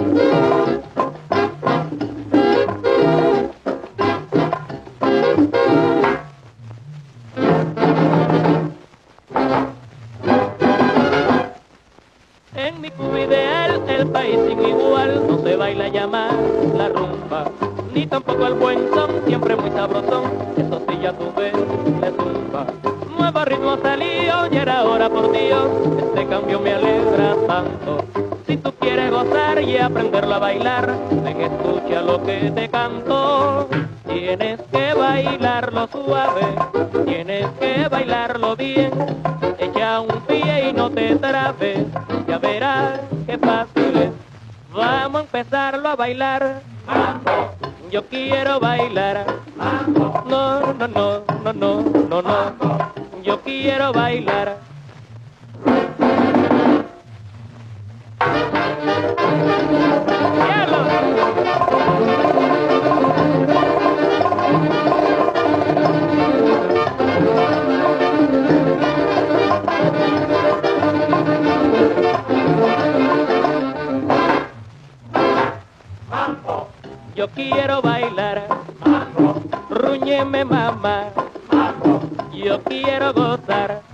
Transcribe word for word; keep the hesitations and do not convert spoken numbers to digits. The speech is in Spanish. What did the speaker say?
En mi Cuba ideal, el país sin igual, no se baila llamar la rumba, ni tampoco el buen son, siempre muy sabrosón, eso sí ya tú ves, le zumba. Nuevo ritmo salió, ya era hora por Dios, este cambio me alegra tanto. Si tú quieres gozar y aprenderlo a bailar, ven escucha lo que te canto. Tienes que bailarlo suave, tienes que bailarlo bien, echa un pie y no te trabes, ya verás qué fácil es. Vamos a empezarlo a bailar. Mambo. Yo quiero bailar. Mambo. No, no, no, no, no, no, no. Yo quiero bailar. Yo quiero bailar, mambo. Rúñeme mamá, mambo. Yo quiero gozar.